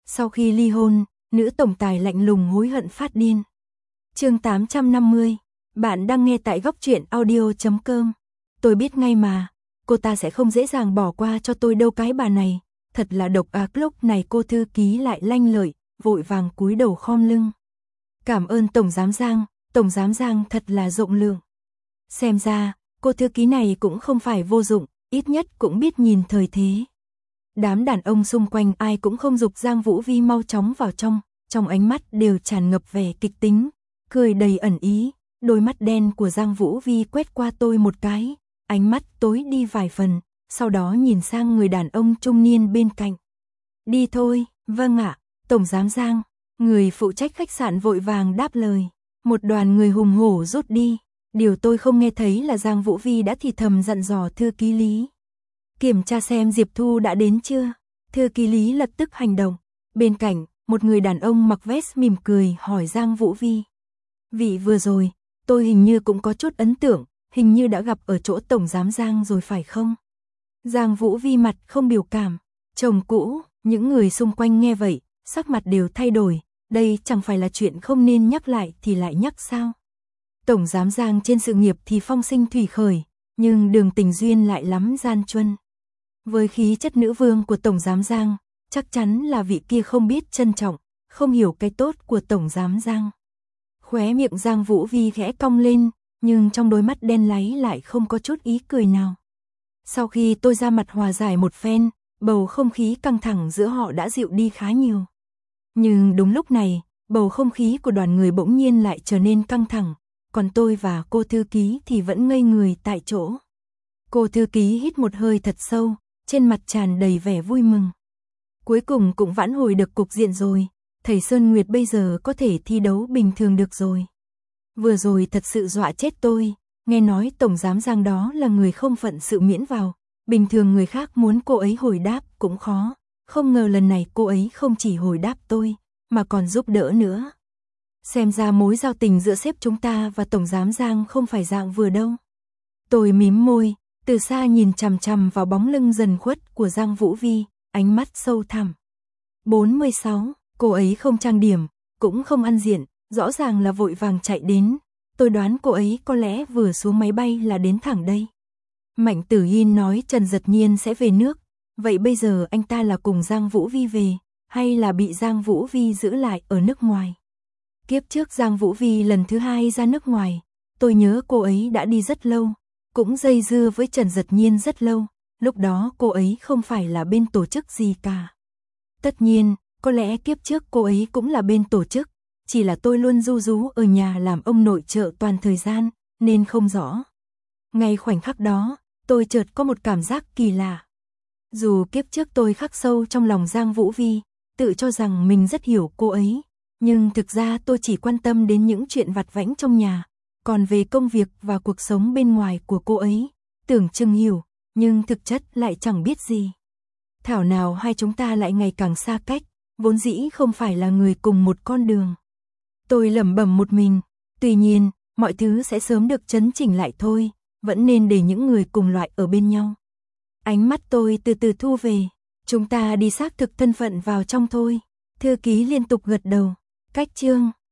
Sau khi ly hôn, nữ tổng tài lạnh lùng hối hận phát điên. Chương 850, bạn đang nghe tại góc truyện audio.com. Tôi biết ngay mà, cô ta sẽ không dễ dàng bỏ qua cho tôi đâu cái bà này, thật là độc ác. Lúc này cô thư ký lại lanh lợi, vội vàng cúi đầu khom lưng. Cảm ơn Tổng giám Giang thật là rộng lượng. Xem ra, cô thư ký này cũng không phải vô dụng, ít nhất cũng biết nhìn thời thế. Đám đàn ông xung quanh ai cũng không giục Giang Vũ Vi mau chóng vào trong ánh mắt đều tràn ngập vẻ kịch tính, cười đầy ẩn ý. Đôi mắt đen của Giang Vũ Vi quét qua tôi một cái, ánh mắt tối đi vài phần, sau đó nhìn sang người đàn ông trung niên bên cạnh. Đi thôi, vâng ạ, Tổng giám Giang. Người phụ trách khách sạn vội vàng đáp lời. Một đoàn người hùng hổ rút đi. Điều tôi không nghe thấy là Giang Vũ Vi đã thì thầm dặn dò thư ký Lý. Kiểm tra xem Diệp Thu đã đến chưa. Thư ký Lý lập tức hành động. Bên cạnh, một người đàn ông mặc vest mỉm cười hỏi Giang Vũ Vi. Vị vừa rồi, tôi hình như cũng có chút ấn tượng, hình như đã gặp ở chỗ Tổng giám Giang rồi phải không? Giang Vũ Vi mặt không biểu cảm. Chồng cũ, những người xung quanh nghe vậy, sắc mặt đều thay đổi. Đây chẳng phải là chuyện không nên nhắc lại thì lại nhắc sao? Tổng giám Giang trên sự nghiệp thì phong sinh thủy khởi, nhưng đường tình duyên lại lắm gian truân. Với khí chất nữ vương của Tổng giám Giang, chắc chắn là vị kia không biết trân trọng, không hiểu cái tốt của Tổng giám Giang. Khóe miệng Giang Vũ Vi khẽ cong lên, nhưng trong đôi mắt đen láy lại không có chút ý cười nào. Sau khi tôi ra mặt hòa giải một phen, bầu không khí căng thẳng giữa họ đã dịu đi khá nhiều. Nhưng đúng lúc này, bầu không khí của đoàn người bỗng nhiên lại trở nên căng thẳng, còn tôi và cô thư ký thì vẫn ngây người tại chỗ. Cô thư ký hít một hơi thật sâu, trên mặt tràn đầy vẻ vui mừng. Cuối cùng cũng vãn hồi được cục diện rồi, thầy Sơn Nguyệt bây giờ có thể thi đấu bình thường được rồi. Vừa rồi thật sự dọa chết tôi, nghe nói Tổng giám Giang đó là người không phận sự miễn vào, bình thường người khác muốn cô ấy hồi đáp cũng khó, không ngờ lần này cô ấy không chỉ hồi đáp tôi, mà còn giúp đỡ nữa. Xem ra mối giao tình giữa sếp chúng ta và Tổng giám Giang không phải dạng vừa đâu. Tôi mím môi, từ xa nhìn chằm chằm vào bóng lưng dần khuất của Giang Vũ Vi, ánh mắt sâu thẳm. 46, cô ấy không trang điểm, cũng không ăn diện, rõ ràng là vội vàng chạy đến. Tôi đoán cô ấy có lẽ vừa xuống máy bay là đến thẳng đây. Mạnh Tử Hiên nói Trần Dật Nhiên sẽ về nước, vậy bây giờ anh ta là cùng Giang Vũ Vi về, hay là bị Giang Vũ Vi giữ lại ở nước ngoài? Kiếp trước Giang Vũ Vi lần thứ 2 ra nước ngoài, tôi nhớ cô ấy đã đi rất lâu, cũng dây dưa với Trần Dật Nhiên rất lâu, lúc đó cô ấy không phải là bên tổ chức gì cả. Tất nhiên, có lẽ kiếp trước cô ấy cũng là bên tổ chức, chỉ là tôi luôn ru rú ở nhà làm ông nội trợ toàn thời gian, nên không rõ. Ngay khoảnh khắc đó, tôi chợt có một cảm giác kỳ lạ. Dù kiếp trước tôi khắc sâu trong lòng Giang Vũ Vi, tự cho rằng mình rất hiểu cô ấy, nhưng thực ra tôi chỉ quan tâm đến những chuyện vặt vãnh trong nhà, còn về công việc và cuộc sống bên ngoài của cô ấy, tưởng chừng hiểu, nhưng thực chất lại chẳng biết gì. Thảo nào hai chúng ta lại ngày càng xa cách, vốn dĩ không phải là người cùng một con đường. Tôi lẩm bẩm một mình, tuy nhiên, mọi thứ sẽ sớm được chấn chỉnh lại thôi, vẫn nên để những người cùng loại ở bên nhau. Ánh mắt tôi từ từ thu về, chúng ta đi xác thực thân phận vào trong thôi. Thư ký liên tục gật đầu. Cách chương